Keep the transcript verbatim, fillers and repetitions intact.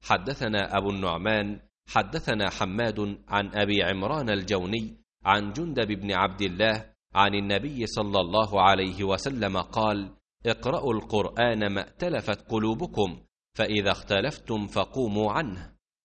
حدثنا أبو النعمان حدثنا حماد عن أبي عمران الجوني عن جندب بن عبد الله عن النبي صلى الله عليه وسلم قال: اقرأوا القرآن ما ائتلفت قلوبكم، فإذا اختلفتم فقوموا عنه.